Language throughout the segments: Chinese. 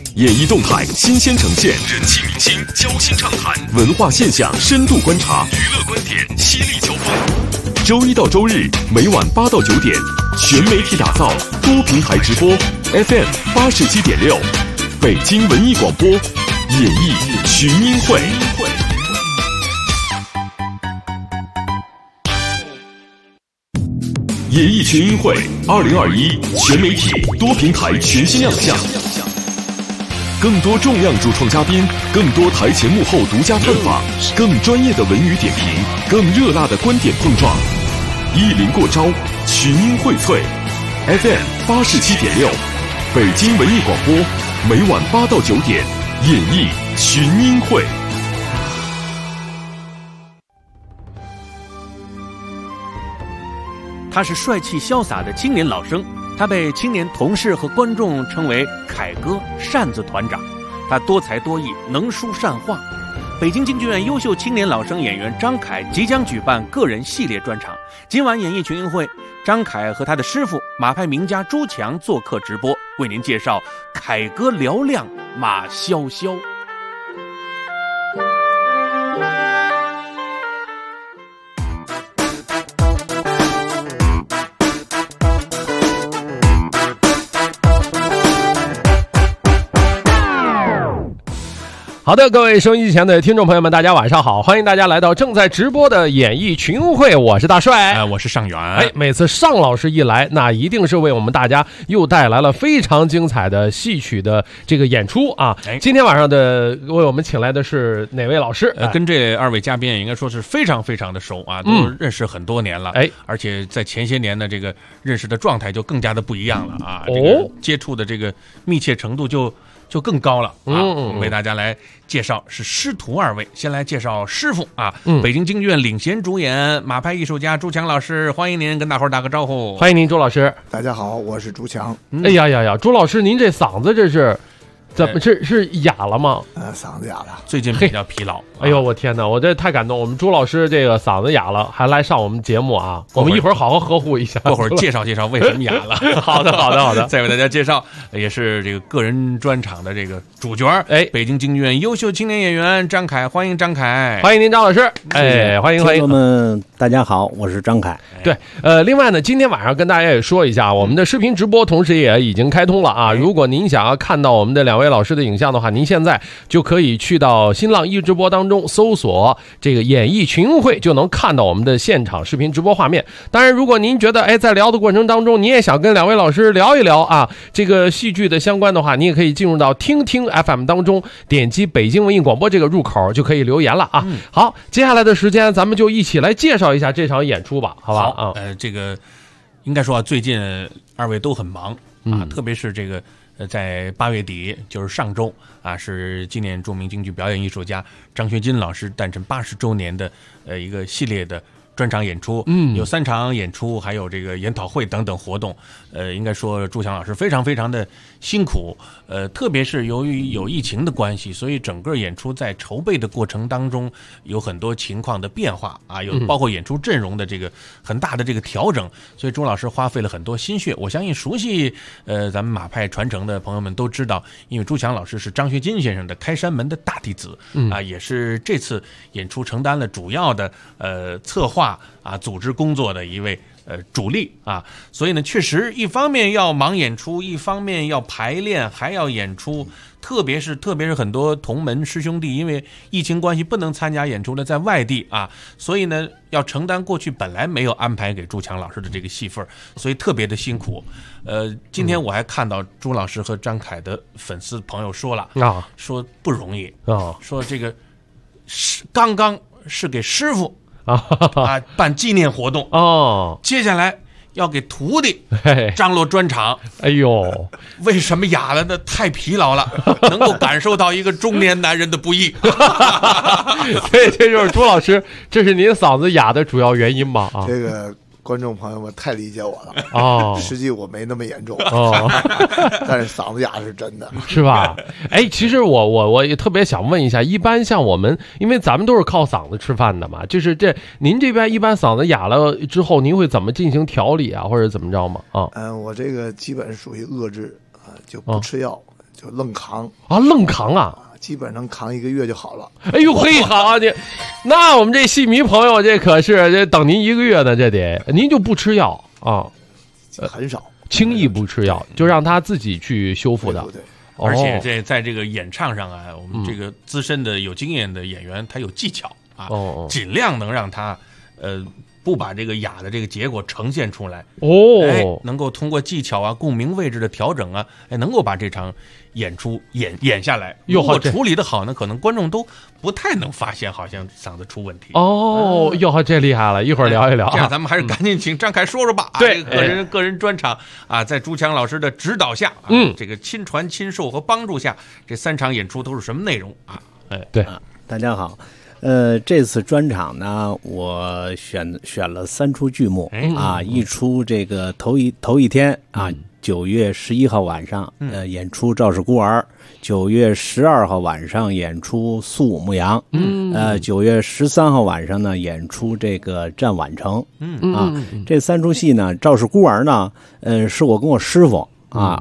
演艺动态新鲜呈现，人气明星交心畅谈，文化现象深度观察，娱乐观点犀利交锋。周一到周日每晚8到9点，全媒体打造，多平台直播 ，FM 87.6，北京文艺广播，演艺群英会。演艺群英会2021全媒体多平台全新亮相，更多重量主创嘉宾，更多台前幕后独家探访，更专业的文娱点评，更热辣的观点碰撞，一临过招，群英荟萃。FM 87.6，北京文艺广播，每晚8到9点，演艺群英会。 他是帅气潇洒的青年老生，他被青年同事和观众称为凯哥、扇子团长。他多才多艺，能书善画。北京京剧院优秀青年老生演员张凯即将举办个人系列专场。今晚演艺群英会，张凯和他的师傅马派名家朱强做客直播，为您介绍凯歌嘹亮马萧萧。 好的，各位收音机前的听众朋友们，大家晚上好！欢迎大家来到正在直播的演艺群英会，我是大帅， 我是尚远。 每次尚老师一来，那一定是为我们大家又带来了非常精彩的戏曲的这个演出啊！今天晚上的为我们请来的是哪位老师？ 跟这二位嘉宾也应该说是非常非常的熟啊，都认识很多年了。而且在前些年的这个认识的状态就更加的不一样了啊，这个接触的这个密切程度就更高了啊！为大家来介绍是师徒二位，先来介绍师傅啊，北京京剧院领衔主演马派艺术家朱强老师，欢迎您跟大伙儿打个招呼。 欢迎您，朱老师。 大家好，我是朱强。 哎呀，朱老师，您这嗓子这是怎么是哑了吗？ 嗓子哑了， 最近比较疲劳。 哎呦，我天哪，我这太感动！我们朱老师这个嗓子哑了，还来上我们节目啊！我们一会儿好好呵护一下， 过会儿介绍介绍为什么哑了。 好的。 再为大家介绍，也是这个个人专场的这个主角，北京京剧院优秀青年演员张凯，欢迎张凯， 欢迎您张老师，欢迎。 听众们大家好，我是张凯。 对，另外呢，今天晚上跟大家也说一下，我们的视频直播同时也已经开通了啊！如果您想要看到我们的两位老师的影像的话，您现在就可以去到新浪一直播当中搜索这个演艺群英会，就能看到我们的现场视频直播画面。当然，如果您觉得在聊的过程当中，你也想跟两位老师聊一聊啊这个戏剧的相关的话，你也可以进入到听听 FM 当中，点击北京文艺广播这个入口就可以留言了啊。好，接下来的时间咱们就一起来介绍一下这场演出吧，好吧？ 这个应该说啊，最近二位都很忙啊，特别是这个在8月底，就是上周啊，是纪念著名京剧表演艺术家张学金老师诞辰80周年的一个系列的专场演出，有3场演出，还有这个研讨会等等活动。应该说朱强老师非常非常的辛苦，特别是由于有疫情的关系，所以整个演出在筹备的过程当中有很多情况的变化啊，有包括演出阵容的这个很大的这个调整，所以朱老师花费了很多心血。我相信熟悉咱们马派传承的朋友们都知道，因为朱强老师是张学金先生的开山门的大弟子啊，也是这次演出承担了主要的策划啊组织工作的一位主力啊，所以呢，确实一方面要忙演出，一方面要排练，还要演出，特别是很多同门师兄弟因为疫情关系不能参加演出的在外地啊，所以呢要承担过去本来没有安排给朱强老师的这个戏份，所以特别的辛苦。今天我还看到朱老师和张凯的粉丝朋友说了说不容易说这个刚刚是给师傅办纪念活动接下来要给徒弟张罗专场。 哎呦， 为什么哑了呢？太疲劳了，能够感受到一个中年男人的不易。 所以这就是朱老师，这是您嗓子哑的主要原因吗？ 这个观众朋友们太理解我了实际我没那么严重但是嗓子哑是真的， 是吧？其实我也特别想问一下，一般像我们，因为咱们都是靠嗓子吃饭的嘛，就是您这边一般嗓子哑了之后，您会怎么进行调理啊，或者怎么着吗？ 我这个基本属于遏制就不吃药， 就愣扛啊，愣扛啊！ 基本上扛1个月就好了。 哎呦嘿，好啊，那我们这戏迷朋友这可是这等您1个月呢，这得您就不吃药啊？ 很少， 轻易不吃药，就让他自己去修复的。 对。 而且在这个演唱上啊，我们这个资深的有经验的演员，他有技巧啊，尽量能让他不把这个哑的这个结果呈现出来能够通过技巧啊、共鸣位置的调整啊，能够把这场演出演下来。如果处理的好呢，可能观众都不太能发现，好像嗓子出问题。 这厉害了，一会儿聊一聊。 这样咱们还是赶紧请张凯说说吧。 对， 个人专场啊，在朱强老师的指导下，这个亲传亲授和帮助下，这3场演出都是什么内容啊？ 对， 大家好。这次专场呢，我选了3出剧目啊，一出这个头一天啊，9月11号晚上演出《赵氏孤儿》，9月12号晚上演出《苏武牧羊》，9月13号晚上呢演出这个《战宛城》这3出戏呢，《赵氏孤儿》呢，是我跟我师傅啊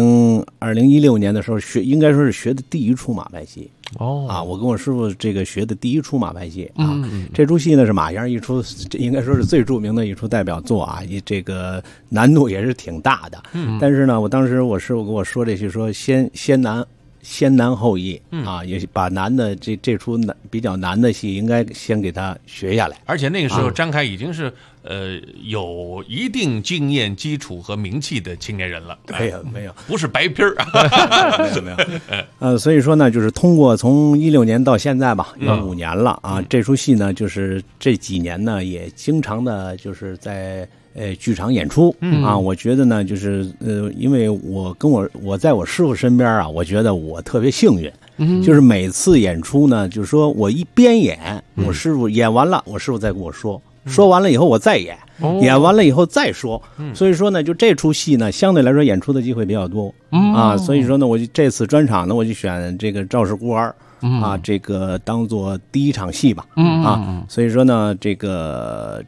，2016年的时候应该说是学的第一出马派戏。我跟我师傅这个学的第一出马派戏啊，这出戏呢是马先生一出，应该说是最著名的一出代表作啊，这个难度也是挺大的。但是呢，当时我师傅跟我说这句，说先难后易啊，也把难的这出比较难的戏，应该先给他学下来。 而且那个时候，张凯已经是有一定经验基础和名气的青年人了。 没有， 不是白皮儿没有。所以说呢，就是通过从16年到现在吧，有5年了啊。这出戏呢，就是这几年呢，也经常的就是在剧场演出啊。我觉得呢，就是因为我在我师傅身边啊，我觉得我特别幸运，就是每次演出呢，就是说我一边演，我师傅演完了，我师傅再跟我说完了以后我再演，演完了以后再说，所以说呢，就这出戏呢，相对来说演出的机会比较多啊。所以说呢，我就这次专场呢，我就选这个《赵氏孤儿》啊，这个当做第一场戏吧啊。所以说呢，这个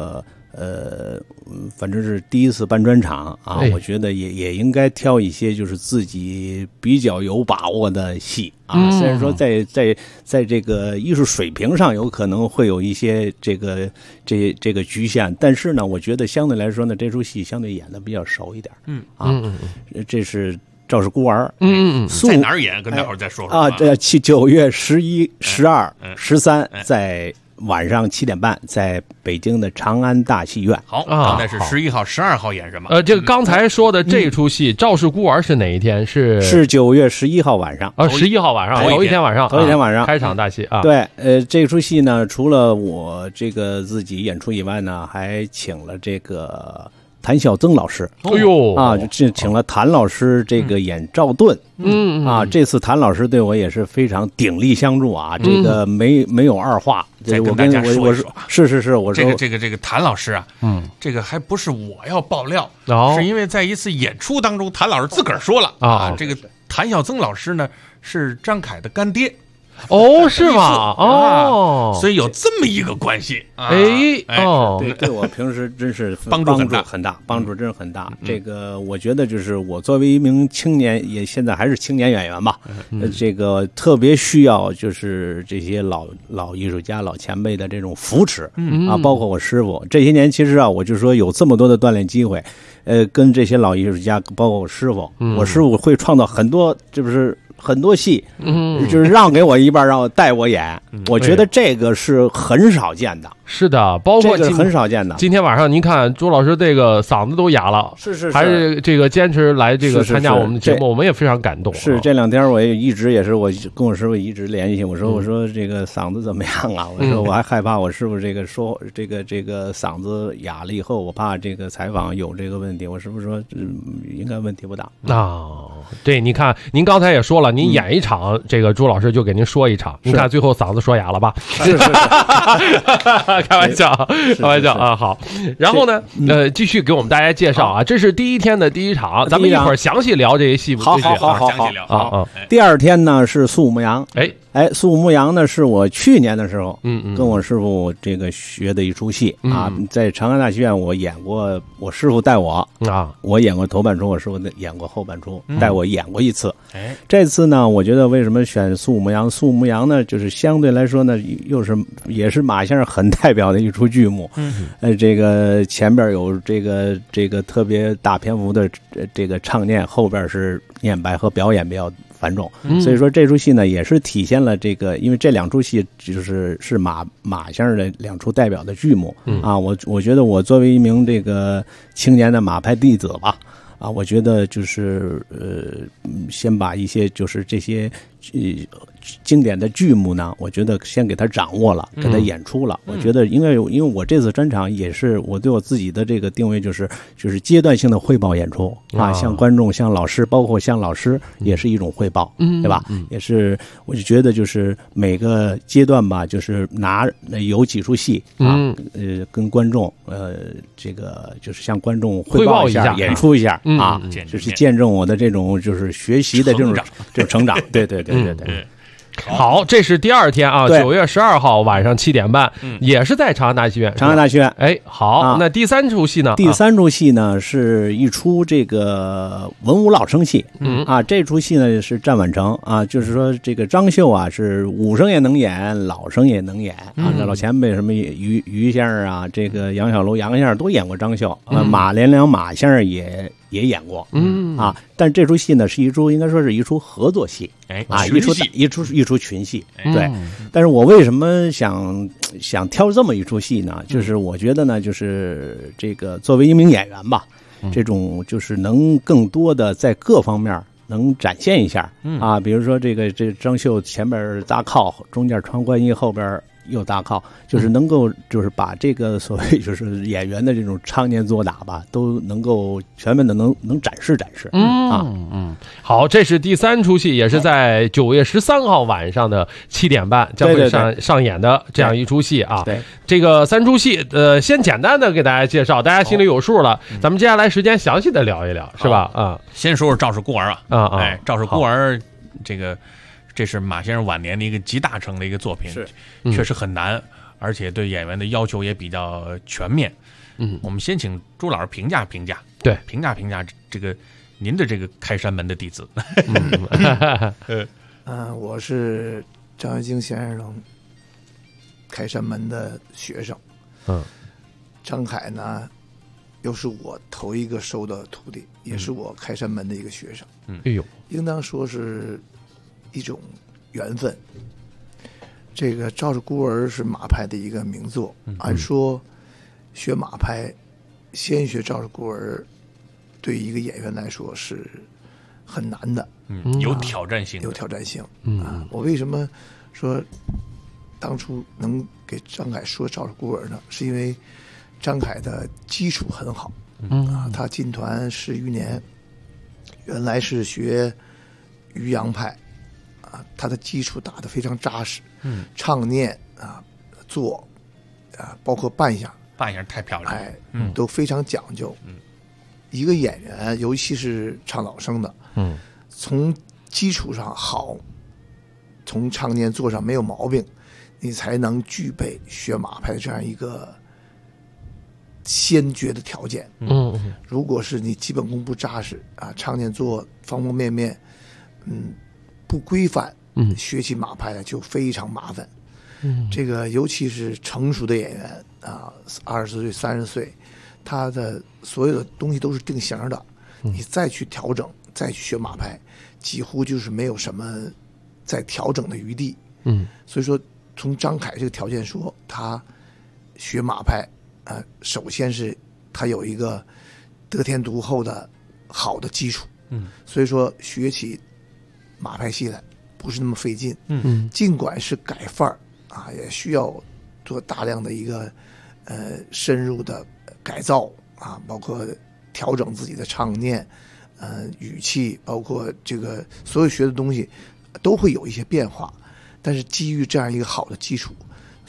反正是第一次办专场啊，我觉得也应该挑一些就是自己比较有把握的戏啊。虽然说在这个艺术水平上有可能会有一些这个局限，但是呢，我觉得相对来说呢，这出戏相对演的比较熟一点。这是《赵氏孤儿》。 在哪儿演？跟大伙儿再说说啊。9月11、12、13在晚上7点半，在北京的长安大戏院。 好，刚才是11号、12号演什么？ 这个刚才说的这出戏《赵氏孤儿》是哪一天？是 9月11号晚上。 11号晚上，头一天晚上开场大戏啊。 对，这出戏呢，除了我这个自己演出以外呢，还请了这个谭孝曾老师。就请了谭老师这个演赵盾。这次谭老师对我也是非常鼎力相助啊，这个没有二话。 再跟大家说一说， 是，我说这个谭老师啊，这个还不是我要爆料，是因为在一次演出当中，谭老师自个儿说了啊，这个谭孝曾老师呢是张凯的干爹。 是吗？ 所以有这么一个关系。 对我平时真是帮助很大，帮助真是很大。这个我觉得就是我作为一名青年，也现在还是青年演员吧，这个特别需要就是这些老艺术家、老前辈的这种扶持啊，包括我师傅。这些年其实啊，我就说有这么多的锻炼机会，跟这些老艺术家，包括我师傅，我师傅会创造很多，这不是。很多戏，就是让给我一半，让我带我演，我觉得这个是很少见的。 是的，包括这个很少见的。 今天晚上您看朱老师这个嗓子都哑了， 是， 还是这个坚持来这个参加我们的节目，我们也非常感动。 是这2天我也一直也是我跟我师傅一直联系，我说这个嗓子怎么样啊？我说我还害怕我师傅这个说这个嗓子哑了以后，我怕这个采访有这个问题。我师傅说应该问题不大对，你看您刚才也说了，您演一场，这个朱老师就给您说一场，您看最后嗓子说哑了吧？ 是开玩笑，开玩笑啊。好，然后呢，继续给我们大家介绍啊，这是第一天的第一场，咱们一会儿详细聊这些戏。 好， 详细聊啊。 第二天呢是肃武牧羊，肃武牧羊呢是我去年的时候，跟我师傅这个学的一出戏啊，在长安大戏院我演过，我师傅带我啊，我演过头半出，我师傅演过后半出，带我演过一次。这次呢，我觉得为什么选肃武牧羊？肃武牧羊呢，就是相对来说呢，也是马先生很代表的一出剧目。这个前边有这个特别大篇幅的这个唱念，后边是念白和表演比较繁重，所以说这出戏呢也是体现了这个，因为这两出戏是马先生的两出代表的剧目啊。我觉得我作为一名这个青年的马派弟子吧，啊，我觉得就是先把一些就是这些经典的剧目呢，我觉得先给他掌握了，给他演出了。我觉得因为我这次专场也是我对我自己的这个定位就是阶段性的汇报演出啊，向观众、向老师，包括向老师也是一种汇报，对吧？也是，我就觉得就是每个阶段吧，就是有几出戏啊，跟观众这个就是向观众汇报一下，演出一下啊，就是见证我的这种就是学习的这种成长。对。 好，这是第二天啊，9月12号晚上7点半，也是在长安大戏院。 长安大戏院， 好，那第三出戏呢？ 第三出戏呢是一出这个文武老生戏，这出戏呢是战宛城啊，就是说这个张绣啊是武生也能演，老生也能演啊。这老前辈什么于先生啊，这个杨小楼杨先生都演过张绣，马连良马先生也演过，但这出戏呢是应该说是一出合作戏，一出群戏，对。但是我为什么想挑这么一出戏呢？就是我觉得呢，就是这个作为一名演员吧，这种就是能更多的在各方面能展现一下啊，比如说这张绣前边搭靠，中间穿观音，后边又搭靠，就是能够就是把这个所谓就是演员的这种唱念做打吧，都能够全面的能展示好，这是第三出戏，也是在9月13号晚上的7点半将会上演的这样一出戏啊。 对， 这个三出戏先简单的给大家介绍，大家心里有数了，咱们接下来时间详细的聊一聊，是吧？ 先说说赵氏孤儿赵氏孤儿这是马先生晚年的一个集大成的一个作品，确实很难，而且对演员的要求也比较全面。我们先请朱老师评价，对，评价这个您的这个开山门的弟子。 我是张学京先生开山门的学生。张凯呢，又是我头一个收的徒弟，也是我开山门的一个学生。应当说是一种缘分。这个赵氏孤儿是马派的一个名作，按说学马派先学赵氏孤儿对一个演员来说是很难的， 有挑战性， 我为什么说当初能给张凯说赵氏孤儿呢？是因为张凯的基础很好，他进团10余年，原来是学渔阳派，他的基础打得非常扎实，唱念做包括扮相太漂亮了， 都非常讲究。一个演员，尤其是唱老生的，从基础上好，从唱念做上没有毛病，你才能具备学马派的这样一个先决的条件。如果是你基本功不扎实唱念做方方面面不规范，学起马派来就非常麻烦。这个尤其是成熟的演员20岁30岁，他的所有的东西都是定型的，你再去调整，再去学马派，几乎就是没有什么再调整的余地。所以说从张凯这个条件说，他学马派首先是他有一个得天独厚的好的基础，所以说学起马派戏来不是那么费劲。尽管是改范儿也需要做大量的一个深入的改造包括调整自己的唱念语气，包括这个所有学的东西都会有一些变化，但是基于这样一个好的基础，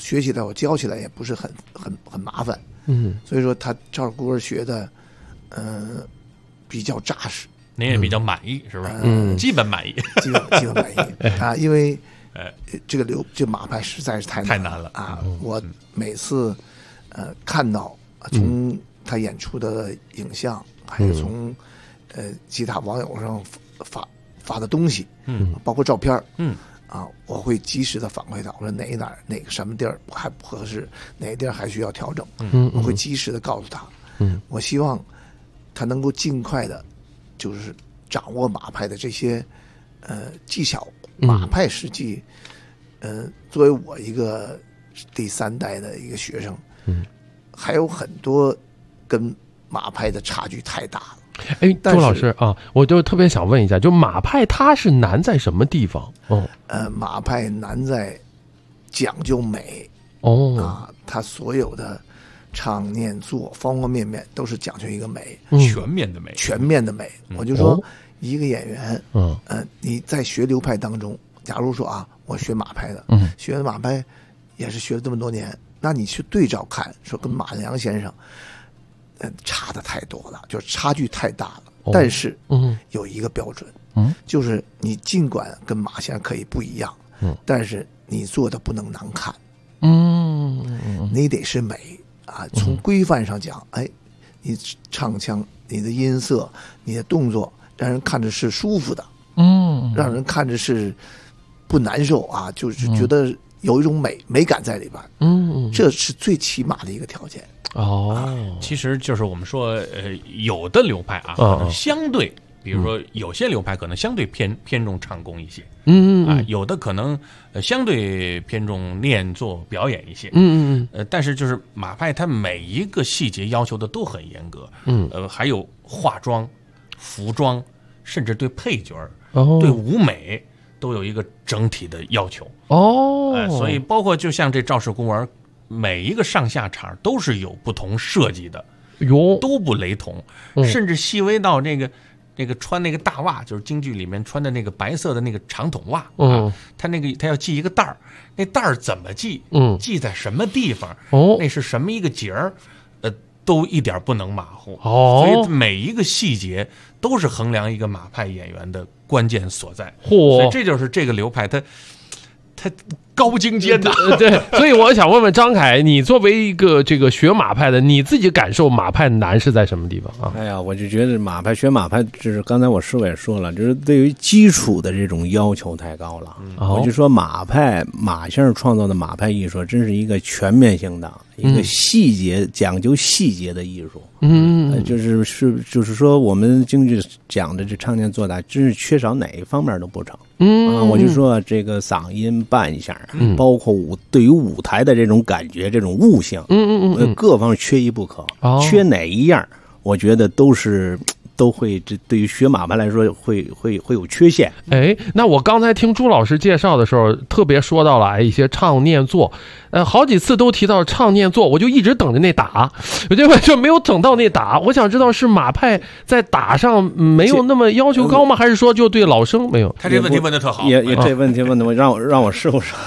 学起来我教起来也不是很麻烦。所以说他赵氏孤儿学的，比较扎实。 您也比较满意是吧？基本满意， 基本满意啊，因为这马派实在是太难了啊！我每次看到从他演出的影像，还有从其他网友上发的东西，包括照片，我会及时的反馈他，我说哪个什么地儿还不合适，哪个地儿还需要调整，我会及时的告诉他。我希望他能够尽快的，就是掌握马派的这些技巧。马派实际，作为我一个第3代的一个学生，还有很多跟马派的差距太大了。 哎，周老师啊，我就特别想问一下，就马派它是难在什么地方？ 马派难在讲究美它所有的唱念做方方面面都是讲究一个美， 全面的美。我就说一个演员，你在学流派当中，假如说我学马派的，学的马派也是学了这么多年，那你去对照看，说跟马良先生，差的太多了，就是差距太大了。但是，有一个标准，就是你尽管跟马先生可以不一样，但是你做的不能难看，你得是美从规范上讲，你唱腔、你的音色、你的动作，让人看着是舒服的，让人看着是不难受就是觉得有一种美感在里边，这是最起码的一个条件。 其实就是我们说，有的流派相对，比如说有些流派可能相对偏重唱功一些，有的可能相对偏重念做表演一些，但是就是马派它每一个细节要求的都很严格，还有化妆、服装，甚至对配角对舞美都有一个整体的要求所以包括就像这赵氏孤儿。每一个上下场都是有不同设计的，都不雷同，甚至细微到那个穿那个大袜，就是京剧里面穿的那个白色的那个长筒袜他要系一个带儿，那带儿怎么系？系在什么地方？那是什么一个节儿？都一点不能马虎。所以每一个细节都是衡量一个马派演员的关键所在。所以这就是这个流派它高精尖的， 对，所以我想问问张凯，你作为一个这个学马派的，你自己感受马派难是在什么地方啊？ 哎呀，我就觉得学马派，就是刚才我师傅也说了，就是对于基础的这种要求太高了。我就说马先生创造的马派艺术，真是一个全面性的一个细节讲究细节的艺术。就是说我们京剧讲的这唱念做打，真是缺少哪一方面都不成。我就说这个嗓音扮相，包括对于舞台的这种感觉、这种悟性，各方缺一不可。缺哪一样，我觉得都会，这对于学马派来说会有缺陷。 那我刚才听朱老师介绍的时候，特别说到了一些唱念做，好几次都提到唱念做，我就一直等着那打，就没有等到那打。我想知道是马派在打上没有那么要求高吗？还是说就对老生没有？ 他这问题问得特好， 也这问题问的让我师傅说。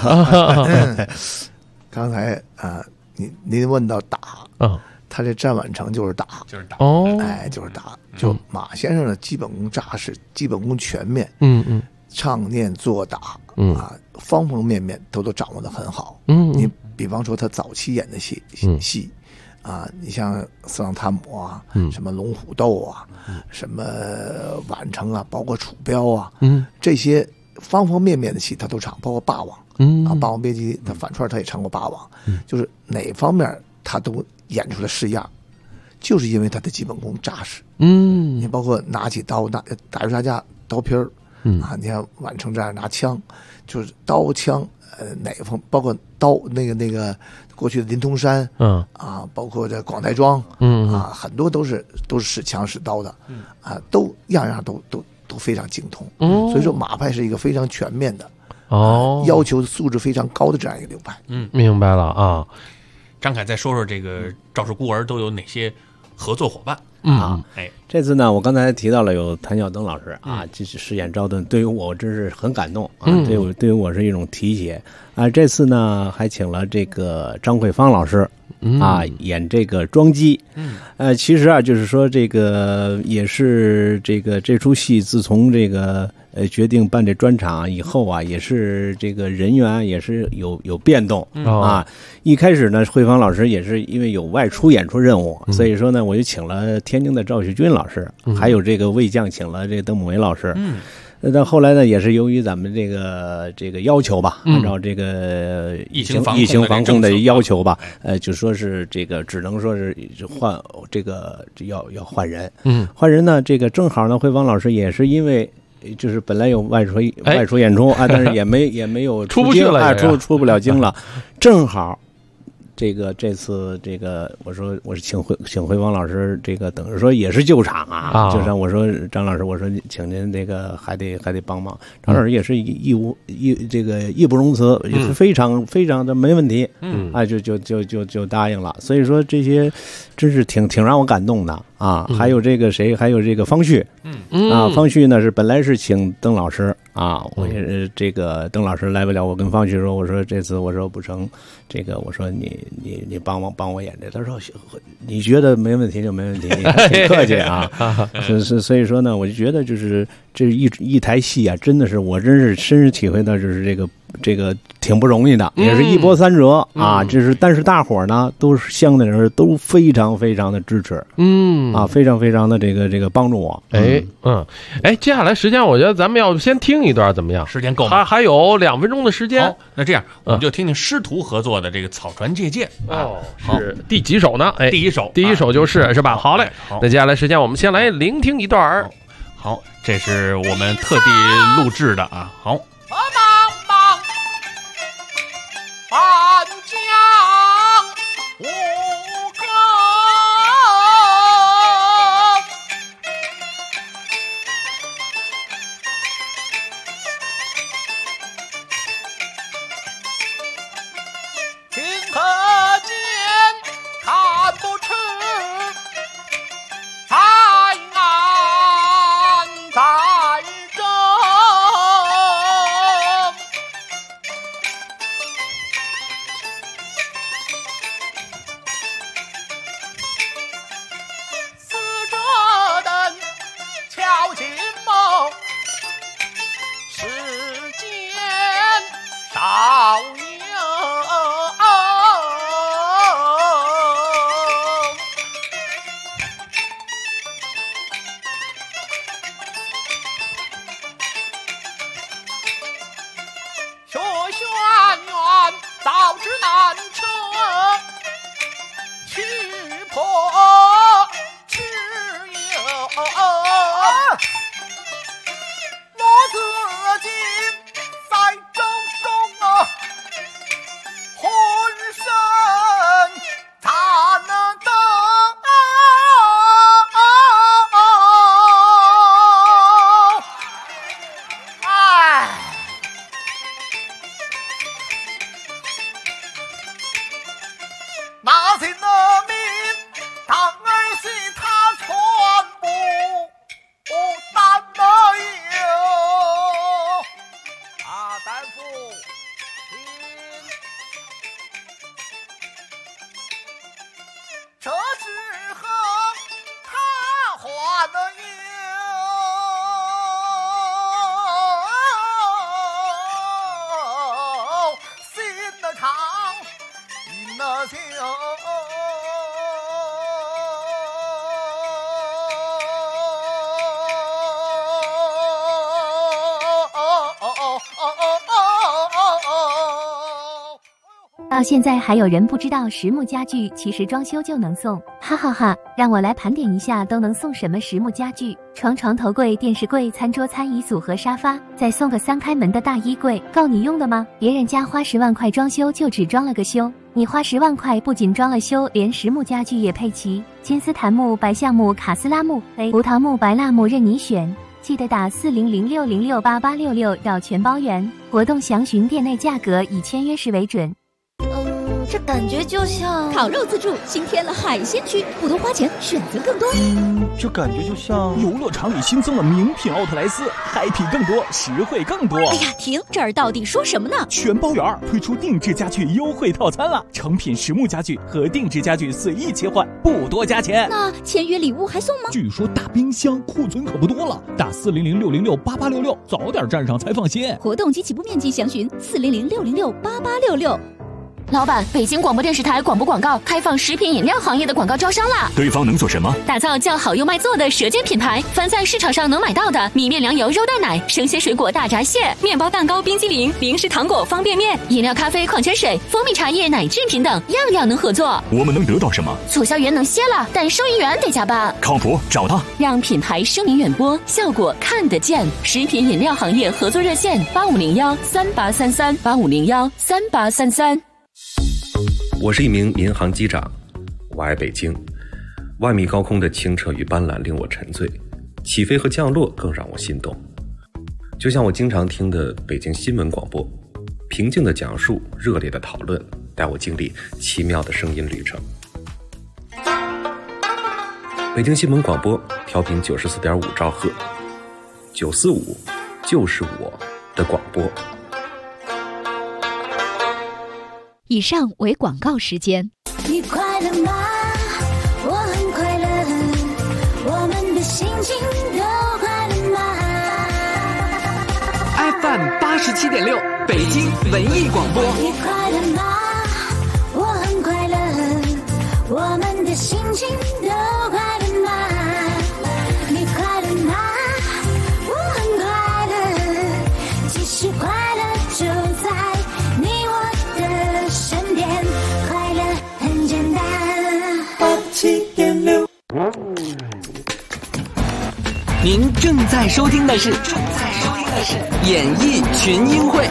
刚才您问到打他这战宛城就是打，就是打。就马先生的基本功扎实，基本功全面，唱念做打方方面面都掌握得很好。你比方说他早期演的戏你像四郎探母什么龙虎斗什么宛城包括楚标这些方方面面的戏他都唱，包括霸王霸王别姬他反串他也唱过霸王，就是哪方面他都演出了式样，就是因为他的基本功扎实。你包括拿起刀打油杀架刀皮你看宛城这样拿枪，就是刀枪哪个方，包括刀那个过去的林通山包括这广泰庄很多都是使枪使刀的都样都非常精通。所以说马派是一个非常全面的要求素质非常高的这样一个流派。 明白了啊。 张凯再说说这个赵氏孤儿都有哪些合作伙伴？ 啊。 哎， 这次呢，我刚才提到了有谭晓灯老师啊，这是饰演赵盾，对于我真是很感动啊，对于我是一种提携啊。这次呢，还请了这个张慧芳老师啊演这个庄姬。其实啊，就是说这个也是这出戏自从这个决定办这专场以后啊，也是这个人员也是有变动啊。一开始呢，慧芳老师也是因为有外出演出任务，所以说呢，我就请了天津的赵旭军老师，还有这个魏将请了这个邓母维老师。但后来呢，也是由于咱们这个要求吧，按照这个疫情防控的要求吧，就说是这个只能说是换这个要换人。换人呢，这个正好呢，慧芳老师也是因为就是本来有外出演出啊，但是也没有出不去了， 出不了京了，正好。这次我说我是请慧芳老师，这个等于说也是救场啊，就像我说张老师，我说请您这个还得帮忙，张老师也是义不容辞，也是非常非常的没问题，就答应了。所以说这些真是挺让我感动的啊。还有这个谁，还有这个方旭，方旭呢是本来是请邓老师啊，我也这个邓老师来不了，我跟方旭说，我说这次我说不成，这个我说你帮我演这，他说你觉得没问题就没问题，你还挺客气啊。所以说呢，我就觉得就是这一台戏啊，真的是我真是深深体会到，就是这个挺不容易的，也是一波三折啊。但是大伙儿呢都是相对来说都非常非常的支持，非常非常的这个帮助我。 接下来时间我觉得咱们要先听一段怎么样？ 时间够吗？ 还有2分钟的时间。 好，那这样我们就听听师徒合作的这个《草船借箭》 是第几首呢？ 第一首是吧？好嘞，那接下来时间我们先来聆听一段。 好，这是我们特地录制的啊。好。 半江无歌，顷刻间看不出在岸在舟。少有学轩辕早知难测，去破只有我自己在舟中啊，浑身才能得。那些的命，当儿媳他全部担了有。大夫，请。这时候他还了有，心的肠，银的酒。 到现在还有人不知道实木家具其实装修就能送，哈哈哈！让我来盘点一下都能送什么实木家具：床、头柜、电视柜、餐桌、餐椅组和沙发，再送个3开门的大衣柜，够你用的吗？别人家花10万块装修就只装了个修，你花10万块不仅装了修，连实木家具也配齐，金丝檀木、白橡木、卡斯拉木、葡萄木、白蜡木任你选。记得打4006068866，绕全包圆。活动详询店内价格，以签约时为准。 这感觉就像烤肉自助新添了海鲜区，不多花钱，选择更多。 这感觉就像游乐场里新增了名品奥特莱斯，嗨皮更多，实惠更多。 哎呀，停！这儿到底说什么呢？ 全包圆推出定制家具优惠套餐了，成品实木家具和定制家具随意切换，不多加钱。 那签约礼物还送吗？ 据说大冰箱库存可不多了，打400-606-8866，早点站上才放心。 活动及起步面积详询400-606-8866。 老板，北京广播电视台广播广告开放食品饮料行业的广告招商啦！ 对方能做什么？ 打造叫好又卖座的舌尖品牌，凡在市场上能买到的米面粮油肉蛋奶、生鲜水果大闸蟹、面包蛋糕、冰激凌、零食糖果、方便面、饮料、咖啡、矿泉水、蜂蜜茶叶、奶制品等，样样能合作。 我们能得到什么？ 促销员能歇了，但收银员得加班。 靠谱，找他， 让品牌声名远播，效果看得见。食品饮料行业合作热线8501-3833，8501-3833。 我是一名民航机长，我爱北京。万米高空的清澈与斑斓令我沉醉，起飞和降落更让我心动。就像我经常听的北京新闻广播，平静的讲述，热烈的讨论，带我经历奇妙的声音旅程。北京新闻广播调频94.5兆赫，945就是我的广播。 以上为广告时间。 你快乐吗？我很快乐，我们的心情都快乐吗 ？FM 87.6，北京文艺广播。 你快乐吗？我很快乐，我们的心情都快乐吗？你快乐吗？我很快乐，其实快乐就在你我的身边，快乐很简单。87.6， 您正在收听的是演艺群英会。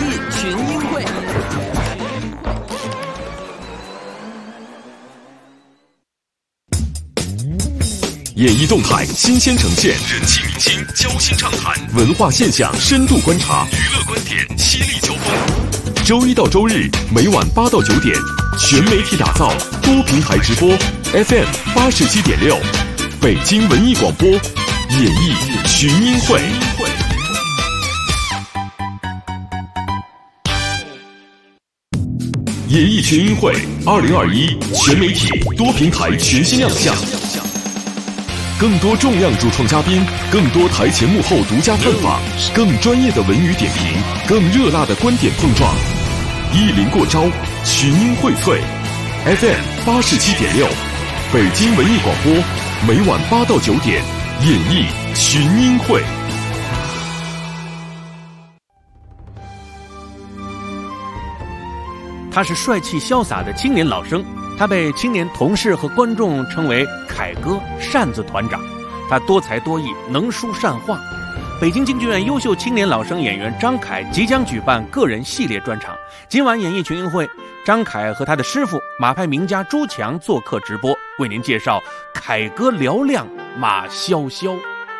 演艺动态新鲜呈现，人气明星交心畅谈，文化现象深度观察，娱乐观点犀利交锋。周一到周日每晚8到9点，全媒体打造，多平台直播 ，FM 87.6，北京文艺广播，演艺群英会。演艺群英会2021全媒体多平台全新亮相。更多重量主创嘉宾，更多台前幕后独家探访，更专业的文娱点评，更热辣的观点碰撞。一临过招，群英荟萃 ，FM 87.6，北京文艺广播，每晚8到9点，演艺群英会。 他是帅气潇洒的青年老生。他被青年同事和观众称为凯哥、扇子团长。他多才多艺，能书善画。北京京剧院优秀青年老生演员张凯即将举办个人系列专场。今晚演艺群英会，张凯和他的师傅马派名家朱强做客直播，为您介绍凯歌嘹亮马潇潇。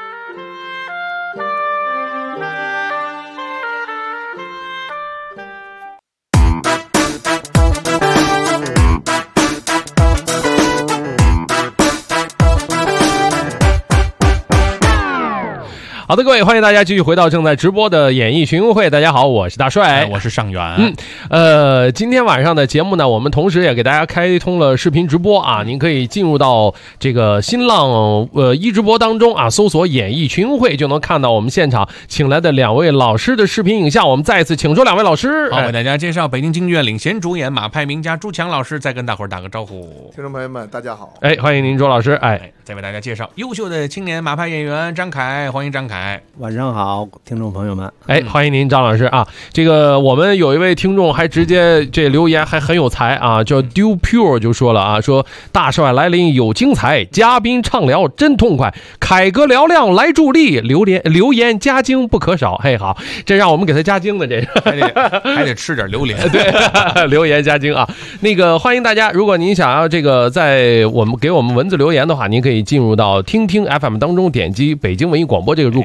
好的，各位，欢迎大家继续回到正在直播的演艺群英会。大家好，我是大帅， 我是尚远。 今天晚上的节目呢，我们同时也给大家开通了视频直播啊，您可以进入到这个新浪一直播当中啊，搜索演艺群英会，就能看到我们现场请来的两位老师的视频影像。我们再一次请出两位老师， 好，为大家介绍北京京剧院领衔主演马派名家朱强老师，再跟大伙儿打个招呼。 听众朋友们，大家好。 欢迎您朱老师。 再为大家介绍优秀的青年马派演员张凯，欢迎张凯。 晚上好，听众朋友们。 欢迎您张老师啊。这个我们有一位听众还直接这留言还很有才啊，叫 Do Pure 就说了啊，说大帅来临有精彩，嘉宾畅聊真痛快，凯歌嘹亮来助力，留言加精不可少。好，这让我们给他加精的，这还得吃点榴莲。 对，留言加精啊。那个欢迎大家，如果您想要这个在给我们文字留言的话，您可以进入到听听 FM 当中，点击北京文艺广播这个入口，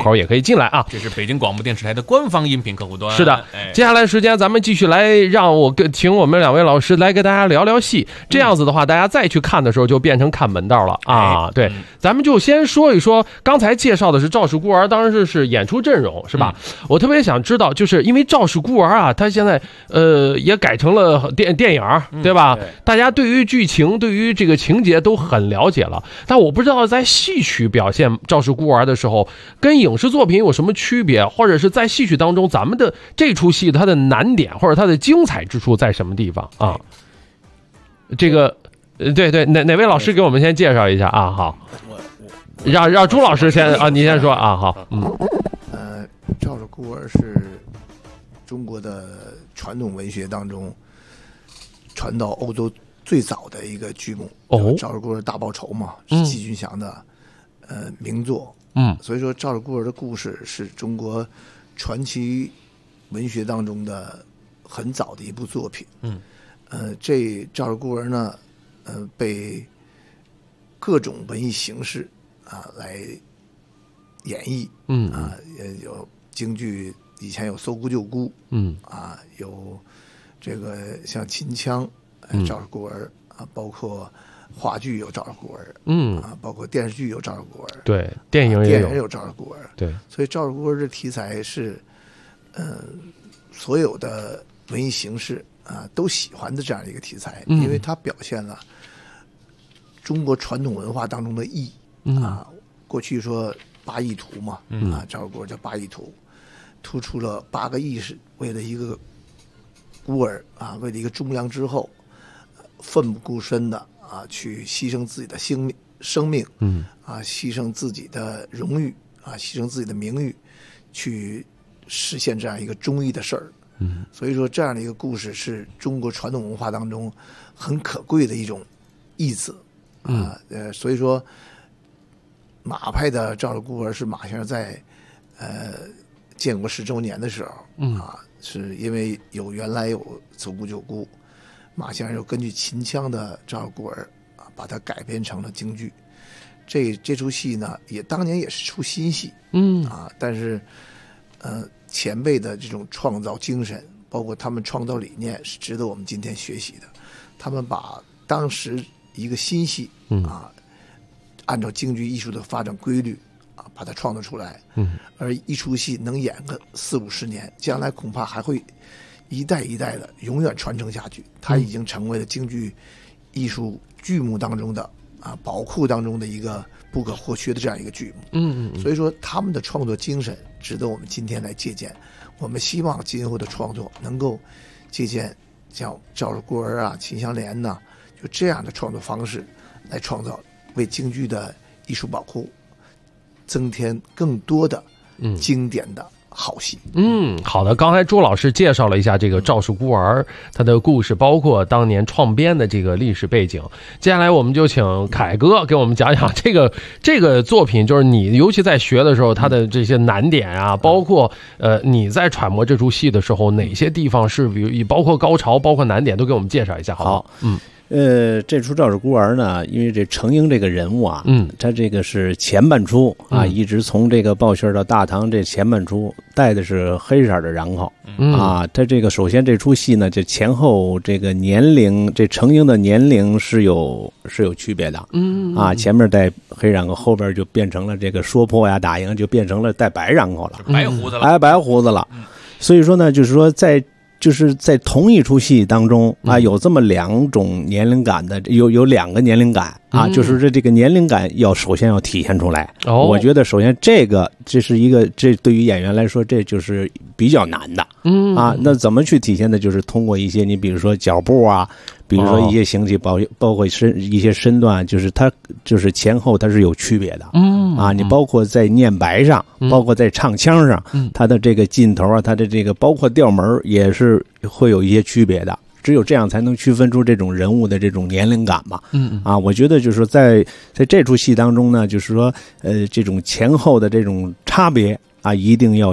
口也可以进来啊。 这是北京广播电视台的官方音频客户端。 是的，接下来时间咱们继续来让请我们2位老师来给大家聊聊戏，这样子的话，大家再去看的时候就变成看门道了啊。对，咱们就先说一说，刚才介绍的是《赵氏孤儿》，当时是演出阵容是吧？我特别想知道，就是因为《赵氏孤儿》啊，它现在也改成了电影，对吧？大家对于剧情、对于这个情节都很了解了，但我不知道在戏曲表现《赵氏孤儿》的时候，跟影视作品有什么区别，或者是在戏曲当中，咱们的这出戏它的难点或者它的精彩之处在什么地方啊？这个，对，哪位老师给我们先介绍一下啊？好，让朱老师先啊，你先说啊。好， 赵氏孤儿是中国的传统文学当中传到欧洲最早的一个剧目。赵氏孤儿大报仇嘛，是季军祥的名作。所以说赵氏孤儿的故事是中国传奇文学当中的很早的一部作品。这赵氏孤儿呢，被各种文艺形式来演绎。也有京剧，以前有搜孤救孤。有这个像秦腔，赵氏孤儿包括话剧有赵氏孤儿，包括电视剧有赵氏孤儿， 对，电影也有赵氏孤儿， 对， 所以赵氏孤儿的题材是，所有的文艺形式都喜欢的这样一个题材，因为它表现了中国传统文化当中的义。过去说8义图嘛，赵氏孤儿叫8义图，突出了8个义士为了一个孤儿为了一个忠良之后，奋不顾身的去牺牲自己的生命，牺牲自己的荣誉，牺牲自己的名誉，去实现这样一个忠义的事儿。所以说这样的一个故事是中国传统文化当中很可贵的一种义字。所以说马派的赵氏孤儿是马先生在建国10周年的时候，是因为原来有搜孤救孤，马先生又根据秦腔的赵氏孤儿把它改编成了京剧。这出戏呢，当年也是出新戏，但是前辈的这种创造精神，包括他们创造理念，是值得我们今天学习的。他们把当时一个新戏按照京剧艺术的发展规律把它创造出来，而一出戏能演个40-50年，将来恐怕还会一代一代的永远传承下去。它已经成为了京剧艺术剧目当中的宝库当中的一个不可或缺的这样一个剧目。所以说他们的创作精神值得我们今天来借鉴。我们希望今后的创作能够借鉴像赵氏孤儿秦香莲就这样的创作方式来创造，为京剧的艺术宝库增添更多的经典的好戏。 好的。刚才朱老师介绍了一下这个赵氏孤儿他的故事，包括当年创编的这个历史背景。接下来我们就请凯哥给我们讲讲这个作品，就是你尤其在学的时候，它的这些难点包括你在揣摩这出戏的时候，哪些地方是比如包括高潮，包括难点，都给我们介绍一下，好不好？ 这出赵氏孤儿呢，因为这程婴这个人物他这个是前半出一直从这个报信到大唐，这前半出带的是黑色的瓤口他这个首先这出戏呢，这前后这个年龄，这程婴的年龄是有区别的前面带黑瓤口，后边就变成了这个说破打赢就变成了带白瓤口了， 白胡子了， 白胡子了。所以说呢，就是说就是在同一出戏当中有这么2种年龄感的，有2个年龄感就是这个年龄感首先要体现出来。我觉得首先这是一个，这对于演员来说这就是比较难的那怎么去体现的？就是通过一些你比如说脚步比如说一些形体，包括一些身段，就是它就是前后它是有区别的你包括在念白上，包括在唱腔上，它的这个劲头它的这个包括调门也是会有一些区别的。只有这样才能区分出这种人物的这种年龄感嘛。我觉得就是说在这出戏当中呢，就是说这种前后的这种差别一定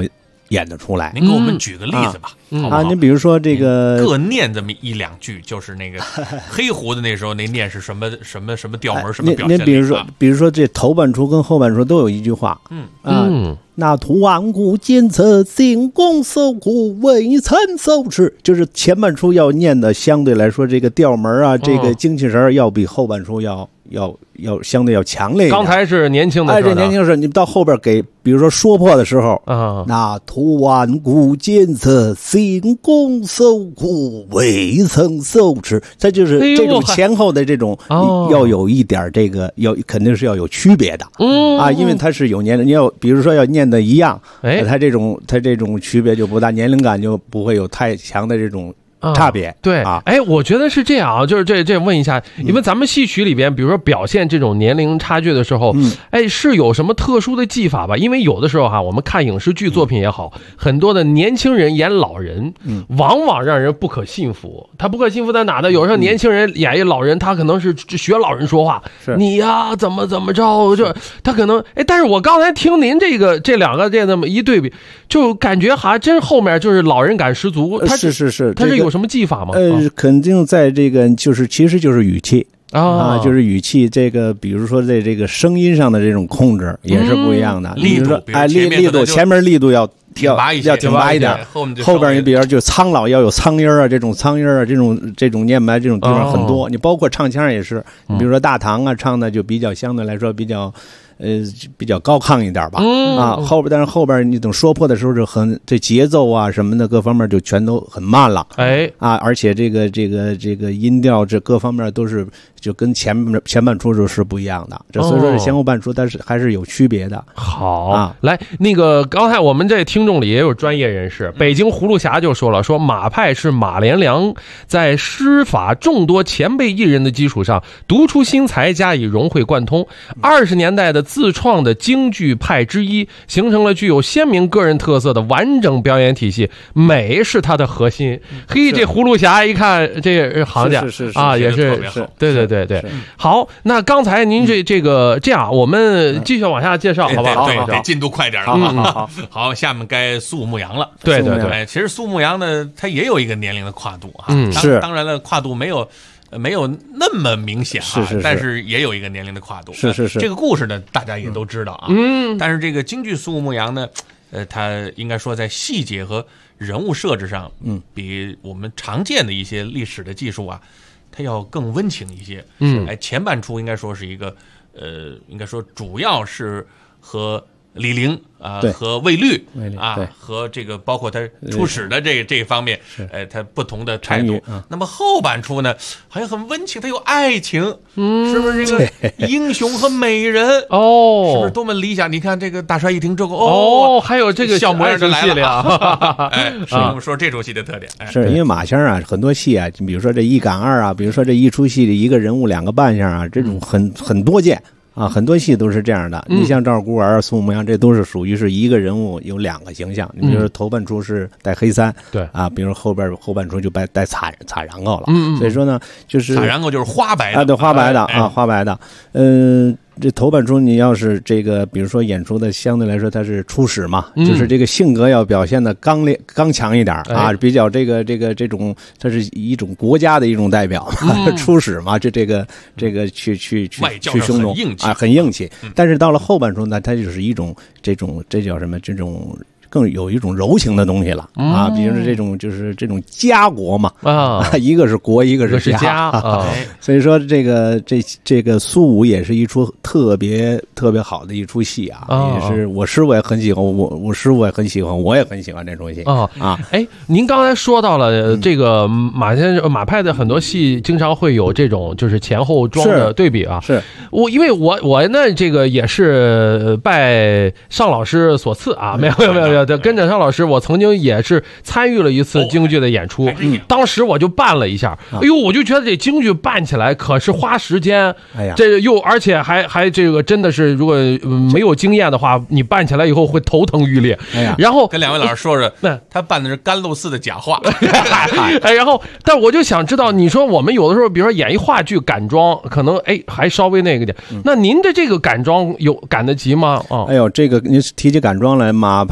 演得出来。 您给我们举个例子吧，好不好？ 你比如说这个各念这么一两句，就是那个黑胡子那时候那念是什么调门，什么表现力？ 比如说这头半出跟后半出都有一句话，那图万古监测，进攻搜苦，未曾搜持。就是前半出要念的相对来说这个调门啊，这个精气神要比后半出要相对要强烈一点。 刚才是年轻的时候， 这年轻的时候，你到后边给，比如说说破的时候，那图万古监测，进攻搜苦，未曾搜持。它就是这种前后的这种要有一点这个肯定是要有区别的，因为它是有年龄，你要比如说要念的一样，它这种区别就不大，年龄感就不会有太强的这种差别。 对啊，我觉得是这样啊，就是这问一下，因为咱们戏曲里边，比如说表现这种年龄差距的时候，是有什么特殊的技法吧？因为有的时候我们看影视剧作品也好，很多的年轻人演老人，往往让人不可信服。他不可信服在哪呢？有时候年轻人演一老人，他可能是学老人说话，你呀怎么着，就他可能但是我刚才听您这两个这么一对比，就感觉好像真后面就是老人感十足。他是， 他是有什么技法吗？ 肯定在这个其实就是语气就是语气，这个比如说在这个声音上的这种控制也是不一样的。 力度， 力度，前面力度要挺拔一点，后边你比如就苍老要有苍音啊，这种苍音啊，这种念白这种地方很多。你包括唱腔也是，你比如说大唐啊，唱的就比较相对来说比较高亢一点吧，但是后边你等说破的时候就这节奏啊什么的各方面就全都很慢了，而且这个音调这各方面都是就跟前半出是不一样的，所以说是前后半出，但是还是有区别的。 好，来那个刚才我们这听众里也有专业人士，北京葫芦侠就说了，说马派是马连良在师法众多前辈艺人的基础上独出心裁，加以融会贯通，20年代的自创的京剧派之一，形成了具有鲜明个人特色的完整表演体系，美是它的核心。嘿，这葫芦侠一看这行家也是对。好，那刚才您这样，我们继续往下介绍，好不好？ 对，进度快点了。好，下面该苏武牧羊了。 对， 其实苏武牧羊呢，它也有一个年龄的跨度当然了，跨度没有那么明显但是也有一个年龄的跨度。 是。 这个故事呢，大家也都知道啊。但是这个京剧苏武牧羊呢，它应该说在细节和人物设置上，比我们常见的一些历史的技术它要更温情一些。前半出应该说是一个应该说主要是和李陵和魏律和这个包括他出使的这方面，他不同的态度。那么后半出呢，好像很温情，他有爱情，是不是这个英雄和美人？是不是多么理想？你看这个大帅一听这个还有这个小模样就来了。 我们说这出戏的特点， 是因为马腔很多戏比如说这一赶二比如说这一出戏的一个人物两个扮相这种很多见。很多戏都是这样的。你像赵孤儿、苏武牧羊，这都是属于是一个人物有两个形象。你比如说头半出是带黑衫， 对比如后半出就带擦瓤高了。所以说呢，就是擦瓤高就是花白的对，花白的花白的。这头半出你要是这个，比如说演出的相对来说他是出使嘛，就是这个性格要表现的刚强一点比较这种，它是一种国家的一种代表出使嘛，这个去匈奴很硬气。但是到了后半出呢，它就是一种这叫什么这种。更有一种柔情的东西了比如说这种就是这种家国嘛一个是国，一个是家所以说这个苏武也是一出特别好的一出戏也是我师傅也很喜欢，我师傅也很喜欢，我也很喜欢这出戏您刚才说到了这个马派的很多戏经常会有这种就是前后装的对比是因为我呢这个也是拜尚老师所赐没有跟着尚老师，我曾经也是参与了一次京剧的演出，当时我就扮了一下，我就觉得这京剧扮起来可是花时间，这又而且还这个真的是如果没有经验的话，你扮起来以后会头疼欲裂。然后跟两位老师说说，他扮的是甘露寺的假话。 然后但我就想知道，你说我们有的时候比如说演一话剧赶妆，可能还稍微那个点，那您的这个赶妆有赶得及吗？ 这个您提起赶妆来，马派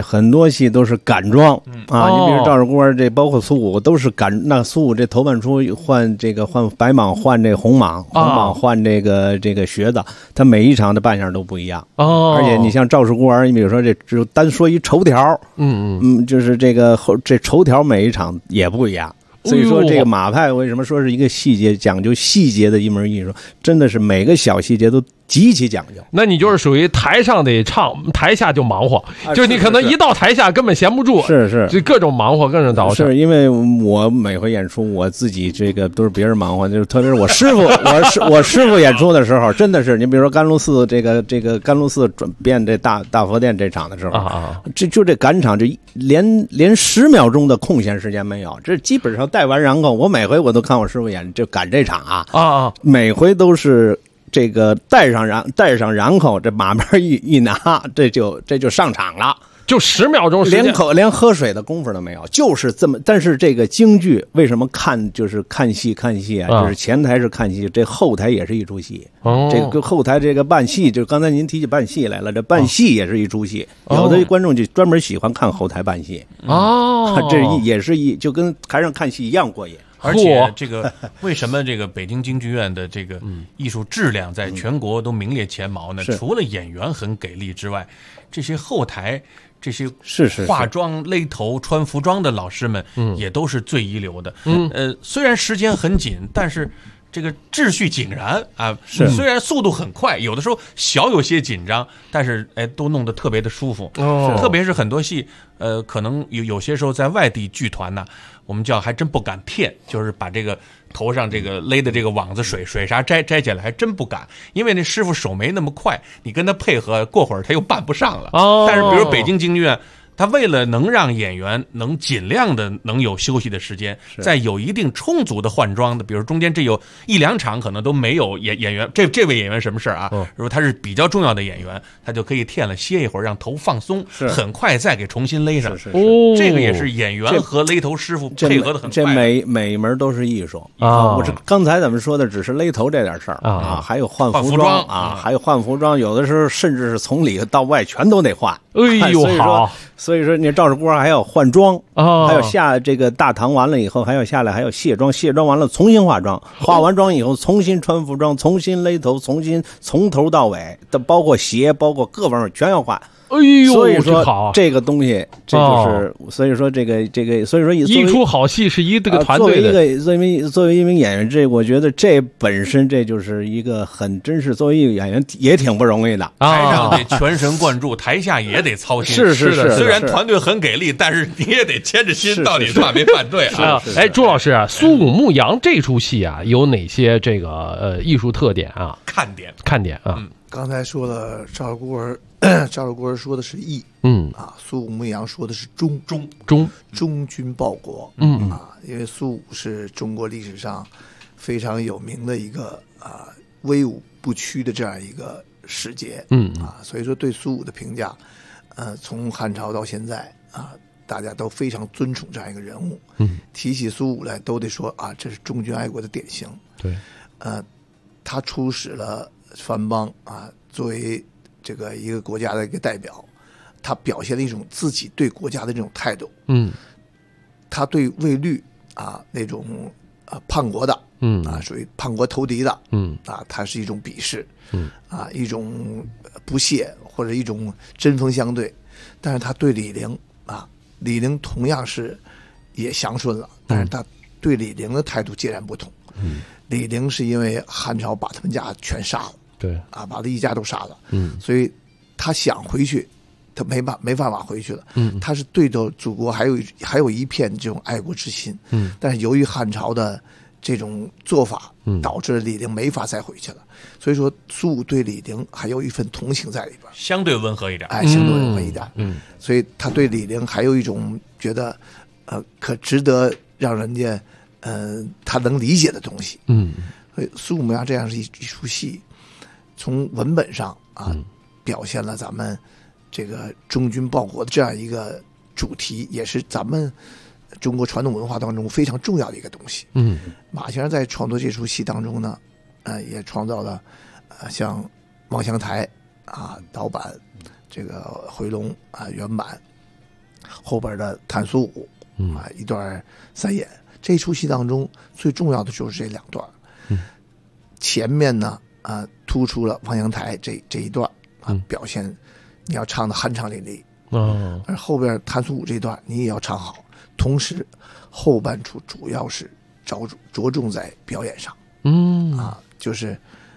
很多戏都是赶装啊，你比如赵氏孤儿这，包括苏武都是赶。那苏武这头半出换白蟒换这红蟒，红蟒换这个瘸子，他每一场的扮相都不一样哦。而且你像赵氏孤儿，你比如说这只单说一绸条，就是这绸条每一场也不一样。所以说这个马派为什么说是一个细节讲究细节的一门艺术，真的是每个小细节都极其讲究。 那你就是属于台上得唱，台下就忙活，就是你可能一到台下根本闲不住， 是就各种忙活，各种捯饬。 是因为我每回演出，我自己这个都是别人忙活，就是特别是我师傅，我师傅演出的时候，真的是你比如说甘露寺这个甘露寺转变这大佛殿这场的时候就这赶场，这连10秒钟的空闲时间没有，这基本上带完然后，我每回我都看我师傅演就赶这场每回都是。这个带上然后这马鞭一拿，这就上场了， 就10秒钟时间， 连喝水的功夫都没有，就是这么。但是这个京剧为什么就是看戏啊？就是前台是看戏，这后台也是一出戏。这个后台这个扮戏，就刚才您提起扮戏来了，这扮戏也是一出戏。有的观众就专门喜欢看后台扮戏这也是就跟台上看戏一样过瘾。 而且这个为什么这个北京京剧院的这个艺术质量在全国都名列前茅呢？除了演员很给力之外，这些后台这些化妆、勒头、穿服装的老师们也都是最一流的。虽然时间很紧，但是这个秩序井然啊，虽然速度很快，有的时候小有些紧张，但是都弄得特别的舒服。特别是很多戏，可能有些时候在外地剧团呢，我们叫还真不敢骗，就是把这个头上这个勒的这个网子水啥摘起来，还真不敢，因为那师傅手没那么快，你跟他配合，过会儿他又办不上了。但是比如北京京剧院，他为了能让演员能尽量的能有休息的时间，在有一定充足的换装的，比如中间这有1-2场可能都没有演员，这位演员什么事啊？如果他是比较重要的演员，他就可以添了歇一会儿，让头放松，很快再给重新勒上。这个也是演员和勒头师傅配合的很快。 这每一门都是艺术啊！我这刚才咱们说的只是勒头这点事儿啊，还有换服装啊，还有换服装，有的时候甚至是从里到外全都得换。 哎呦，好。 所以说，你赵氏孤儿还要换装还要下这个大堂完了以后还要下来，还要卸妆，卸妆完了重新化妆，化完妆以后重新穿服装，重新勒头，重新从头到尾的，包括鞋，包括各方面全要换。 哎呦， 所以说这个东西，这就是所以说这个，所以说一出好戏是这个团队的。作为一名演员，我觉得这本身这就是一个很真是，作为一个演员也挺不容易的。 台上得全神贯注，台下也得操心。 是的， 虽然团队很给力，但是你也得牵着心，到底办没办对啊？ 哎，朱老师啊，苏武牧羊这出戏啊，有哪些这个艺术特点啊？ 看点啊！ 刚才说了赵氏孤儿说的是义，苏武牧羊说的是忠君报国，因为苏武是中国历史上非常有名的一个威武不屈的这样一个使节，所以说对苏武的评价，从汉朝到现在大家都非常尊崇这样一个人物，提起苏武来都得说这是忠君爱国的典型， 对， 他出使了藩邦作为这个一个国家的一个代表，他表现了一种自己对国家的这种态度。他对卫律那种叛国的，属于叛国投敌的，他是一种鄙视，一种不屑或者一种针锋相对。但是他对李陵同样是也降顺了，但是他对李陵的态度截然不同。李陵是因为汉朝把他们家全杀了。 对把他一家都杀了，所以他想回去，他没办法回去了，他是对着祖国还有一片这种爱国之心，但是由于汉朝的这种做法，导致李陵没法再回去了，所以说苏武对李陵还有一份同情在里边， 相对温和一点， 相对温和一点，所以他对李陵还有一种觉得，可值得让人家，他能理解的东西，所以苏武牧羊这样是一出戏。从文本上表现了咱们这个忠君报国的这样一个主题，也是咱们中国传统文化当中非常重要的一个东西。马先生在创作这出戏当中呢，也创造了像望乡台导板、这个回龙原版后边的谭苏武一段三演。这出戏当中最重要的就是这2段，前面呢突出了望阳台这一段表现你要唱的酣畅淋漓，而后边谭苏武这一段你也要唱好，同时后半处主要是着重在表演上，就是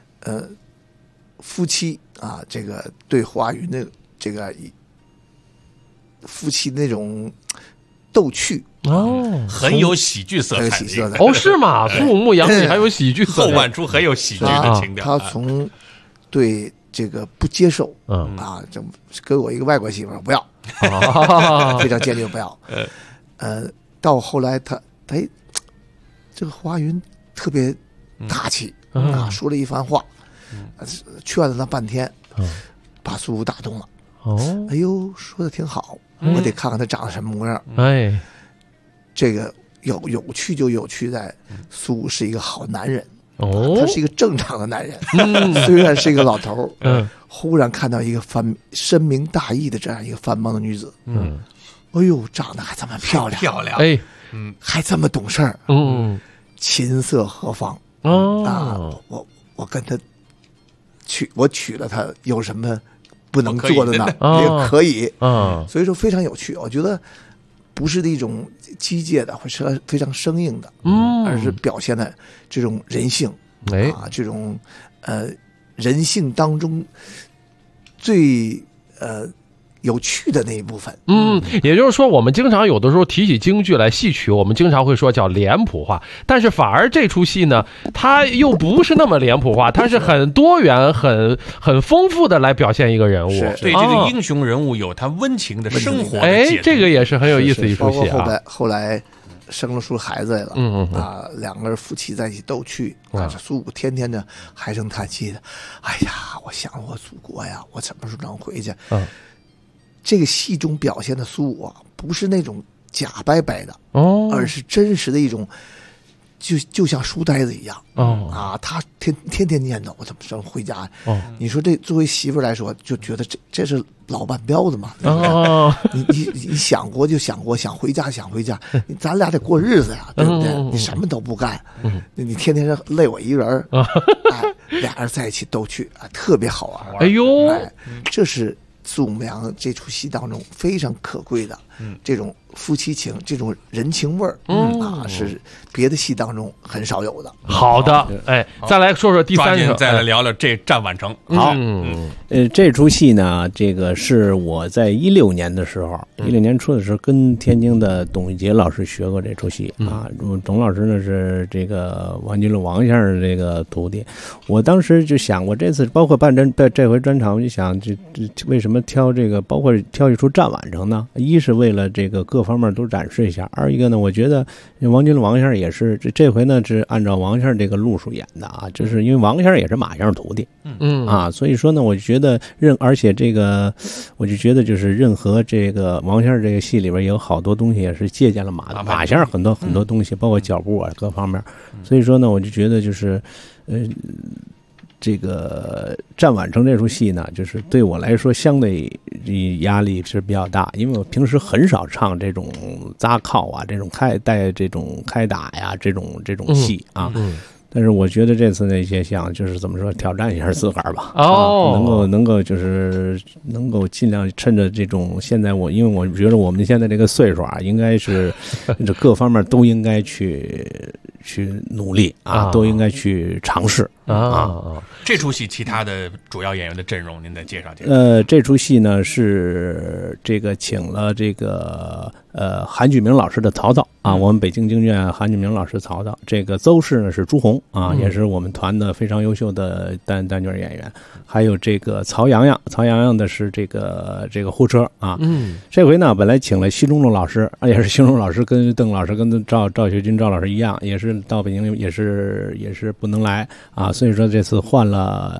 夫妻这个对华云的这个夫妻那种逗趣很有喜剧色彩。 是吗？苏武牧羊里还有喜剧色彩， 后半出很有喜剧的情调。 他从对这个不接受，这给我一个外国媳妇不要，非常坚决不要。到后来他这个华云特别大气说了一番话，劝了他半天，把苏武打动了。哎呦，说的挺好，我得看看他长得什么模样。这个有趣就有趣在苏武是一个好男人，他是一个正常的男人，虽然是一个老头忽然看到一个深明大义的这样一个繁忙的女子，哎呦，长得还这么漂亮，还这么懂事儿，琴瑟和芳我跟他我娶了她有什么不能做的呢？也可以，所以说非常有趣。我觉得不是一种机械的，或是非常生硬的，而是表现的这种人性，这种人性当中最有趣的那一部分。 也就是说我们经常有的时候提起京剧来戏曲，我们经常会说叫脸谱化，但是反而这出戏呢它又不是那么脸谱化，它是很多元很丰富的来表现一个人物， 对这个英雄人物有他温情的生活的解读。 这个也是很有意思的一出戏后来生了出孩子来了，两个人夫妻在一起逗趣，苏武天天的唉声叹气的，哎呀，我想我祖国呀，我什么时候能回去？这个戏中表现的苏武不是那种假掰掰的，而是真实的一种，就像书呆子一样，他天天念叨我怎么时候回家。你说这作为媳妇来说，就觉得这是老半彪子嘛，对不对？你想过就想过，想回家，咱俩得过日子呀，对不对？你什么都不干，你天天累我一人，俩人在一起逗趣，特别好玩。 哎呦， 这是苏武牧羊这出戏当中非常可贵的这种夫妻情，这种人情味儿，是别的戏当中很少有的。 好的，再来说说第三个， 再来聊聊这战宛城。 好，这出戏呢，这个是我在16年的时候，16年初的时候跟天津的董玉杰老师学过这出戏董老师呢是这个王金龙王先生这个徒弟。我当时就想，我这次包括这回专场，我就想这为什么挑这个，包括挑一出战宛城呢？一是为了这个各方面都展示一下，二一个呢，我觉得王金龙王先生也是这回呢是按照王先生这个路数演的就是因为王先生也是马先生徒弟，所以说呢，我就觉得而且这个我就觉得就是任何这个王先生这个戏里边也有好多东西也是借鉴了马先生很多东西，包括脚步各方面，所以说呢，我就觉得就是这个战宛城这出戏呢，就是对我来说相对压力是比较大，因为我平时很少唱这种扎靠这种带这种开打呀这种戏但是我觉得这次那些像就是怎么说，挑战一下自个儿吧，能够就是能够尽量趁着这种现在因为我觉得我们现在这个岁数应该是这各方面都应该去努力都应该去尝试这出戏其他的主要演员的阵容您再介绍介绍。 这出戏呢是这个请了这个韩举明老师的曹操我们北京京剧院韩举明老师曹操，这个邹氏呢是朱红也是我们团的非常优秀的单角演员，还有这个曹洋洋的是这个护车这回呢本来请了奚中正老师，也是奚中正老师跟邓老师跟赵学军赵老师一样，也是到北京也是不能来所以说这次换了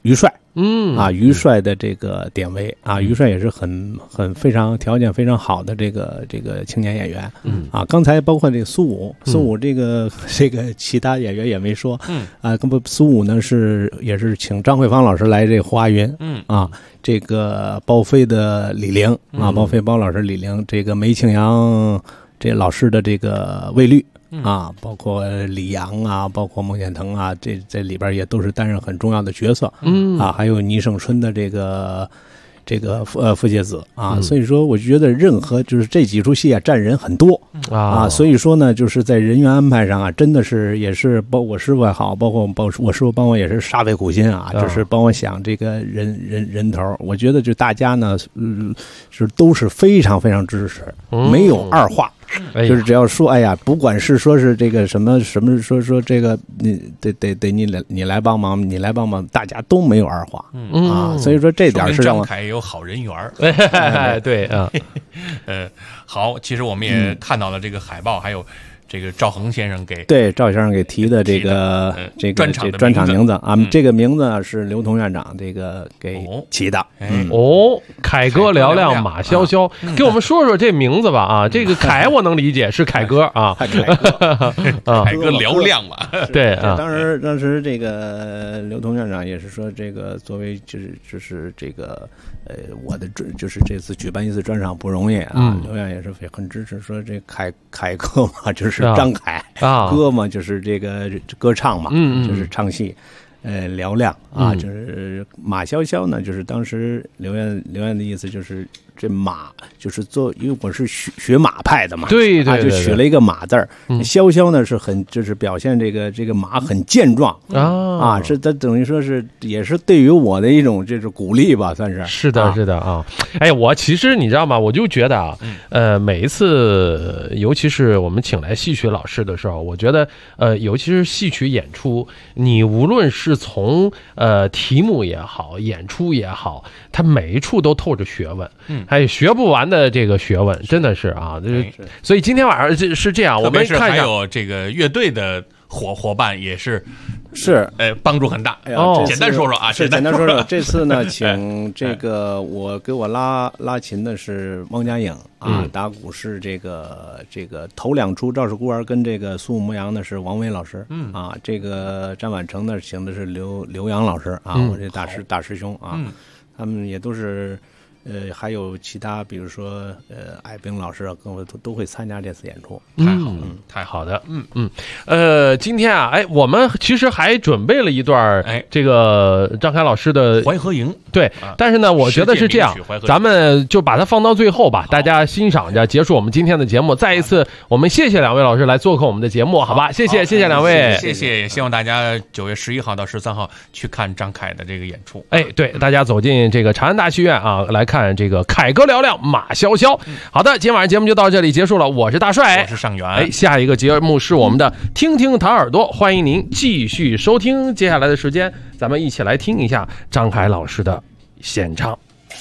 于帅，于帅的这个典韦啊，于帅也是很非常条件非常好的这个青年演员，刚才包括这个苏武这个其他演员也没说，苏武呢也是请张慧芳老师来这个花云，这个包飞的李玲包飞包老师李玲，这个梅庆阳这老师的这个魏律。包括李阳啊，包括孟建腾啊，这里边也都是担任很重要的角色。还有倪胜春的这个傅介子啊，所以说我觉得任何就是这几出戏啊，占人很多所以说呢，就是在人员安排上啊，真的是也是包括我师傅也好，包括我师傅帮我也是煞费苦心啊，就是帮我想这个人头。我觉得就大家呢，是都是非常非常支持，没有二话。就是只要说，哎呀，不管是说是这个什么说这个你得你来帮忙，你来帮忙，大家都没有二话所以说这点是让我张凯也有好人缘对啊， 好，其实我们也看到了这个海报，还有这个赵恒先生赵先生给提的这个专场名字啊，这个名字是刘同院长这个给起的。 凯歌嘹亮马萧萧，给我们说说这名字吧啊，这个凯我能理解是凯歌啊， 凯歌嘹亮嘛， 对啊。当时这个刘同院长也是说，这个作为就是这个我的就是这次举办一次专场不容易啊，刘院也是很支持，说这凯歌嘛就是张凯歌嘛就是这个歌唱嘛，就是唱戏。嘹亮啊，就是马萧萧呢，就是当时刘院的意思就是这马就是因为我是学马派的嘛， 对， 就取了一个马字儿。萧萧呢是就是表现这个马很健壮是它等于说是也是对于我的一种这种鼓励吧，算是。 是的啊，哎，我其实你知道吗？我就觉得啊，每一次，尤其是我们请来戏曲老师的时候，我觉得尤其是戏曲演出，你无论是从题目也好，演出也好，它每一处都透着学问，还有学不完的这个学问，真的是啊，所以今天晚上是这样，我们看还有这个乐队的伙伴也是帮助很大。简单说说啊， 简单说说。这次呢，请这个给我拉琴的是汪家颖打鼓是这个头两出《赵氏孤儿》跟这个苏武牧羊的是王威老师这个张婉成呢请的是刘洋老师我这大师兄他们也都是。还有其他，比如说艾冰老师跟我都会参加这次演出， 太好的， 今天啊，我们其实还准备了一段这个张凯老师的淮河营， 对，但是呢，我觉得是这样，咱们就把它放到最后吧，大家欣赏着，结束我们今天的节目。再一次，我们谢谢两位老师来做客我们的节目，好吧？谢谢两位， 谢谢，也希望大家9月11号到13号去看张凯的这个演出。 对，大家走进这个长安大戏院来看这个凯歌嘹亮马萧萧。好的，今天晚上节目就到这里结束了，我是大帅， 我是尚元。 下一个节目是我们的听听弹耳朵，欢迎您继续收听。接下来的时间，咱们一起来听一下张凯老师的现场。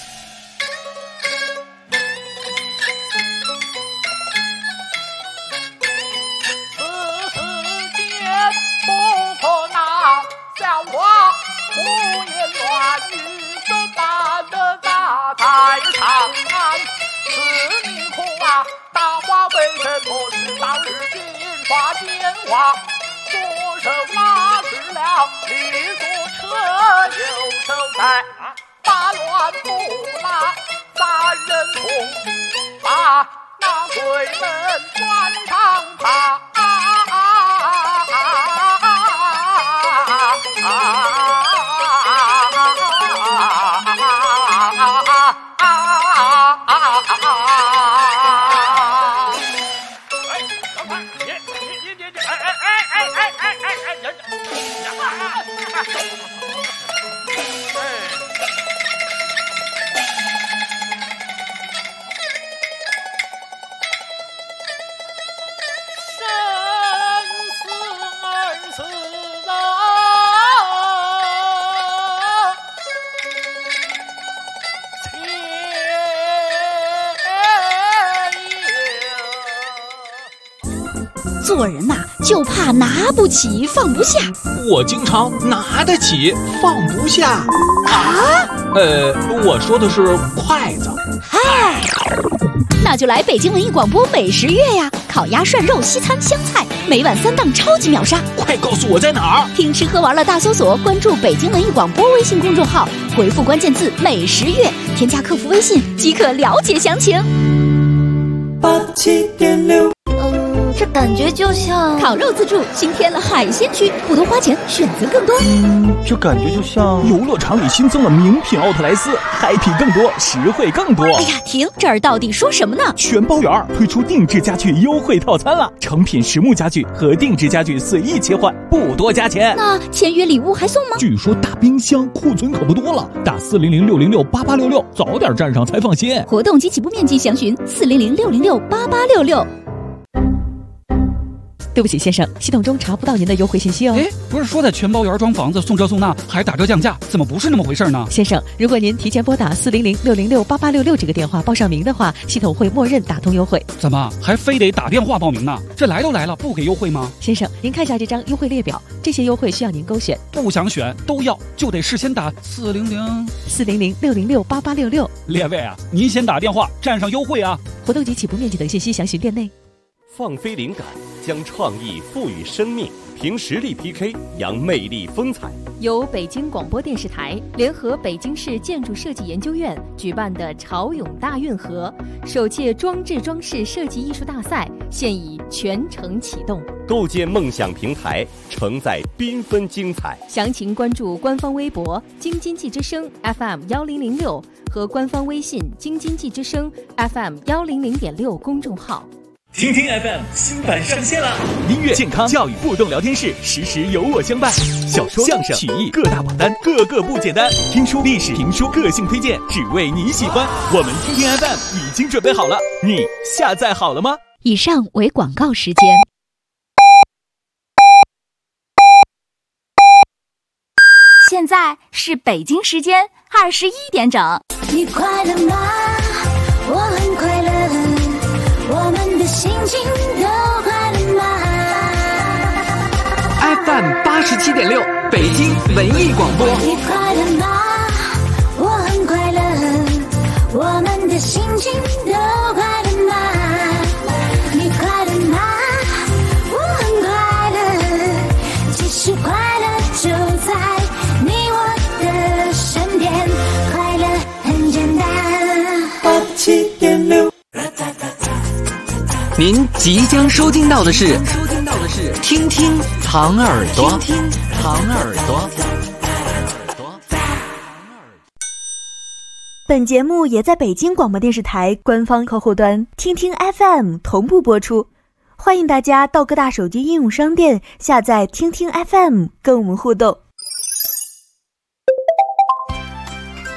左手拉直了一座车，右手在打乱不拉三人同，把那鬼门关上爬。 做人呐，就怕拿不起放不下。 我经常拿得起放不下啊？ 我说的是筷子。 嗨，那就来北京文艺广播美食月呀！烤鸭、涮肉、西餐、湘菜，每晚3档超级秒杀。 快告诉我在哪儿？ 听吃喝玩乐大搜索，关注北京文艺广播微信公众号，回复关键字“美食月”，添加客服微信即可了解详情。 87.6。这感觉就像烤肉自助新添了海鲜区，不多花钱，选择更多。 这感觉就像游乐场里新增了名品奥特莱斯 ，happy 更多，实惠更多。 哎呀，停！这儿到底说什么呢？ 全包圆推出定制家具优惠套餐了，成品实木家具和定制家具随意切换，不多加钱。 那签约礼物还送吗？ 据说大冰箱库存可不多了，打400-606-8866，早点站上才放心。 活动及起步面积详询400-606-8866。 对不起，先生，系统中查不到您的优惠信息哦。 不是说在全包圆装房子送这送那，还打折降价，怎么不是那么回事呢？ 先生，如果您提前拨打400-606-8866这个电话报上名的话，系统会默认打通优惠。 怎么还非得打电话报名呢？这来都来了，不给优惠吗？ 先生，您看一下这张优惠列表，这些优惠需要您勾选。 不想选都要，就得事先打 400-606-8866。 列位啊，您先打电话占上优惠啊！ 活动及起步面积等信息详询店内。 放飞灵感，将创意赋予生命，凭实力 PK， 扬魅力风采。 由北京广播电视台联合北京市建筑设计研究院举办的潮涌大运河首届装置装饰设计艺术大赛现已全程启动， 构建梦想平台，承载缤纷精彩。 详情关注官方微博京津冀之声 FM1006和官方微信京津冀之声 FM100.6公众号。 听听 FM 新版上线了，音乐、健康、教育、互动聊天室，时时有我相伴。小说、相声、曲艺各大榜单，个个不简单。听书、历史、评书，个性推荐，只为你喜欢。我们听听 FM 已经准备好了，你下载好了吗？ 以上为广告时间。 现在是北京时间21点整。 你快乐吗？我很快乐。我们的心情都快乐吗 ？FM 87.6，北京文艺广播。 你快乐吗？我很快乐。我们的心情都快乐吗？你快乐吗？我很快乐。其实快乐就在你我的身边，快乐很简单。87.6。 您即将收听到的是听听糖耳朵，听听糖耳朵。 本节目也在北京广播电视台官方客户端听听 FM 同步播出，欢迎大家到各大手机应用商店下载听听 FM 跟我们互动。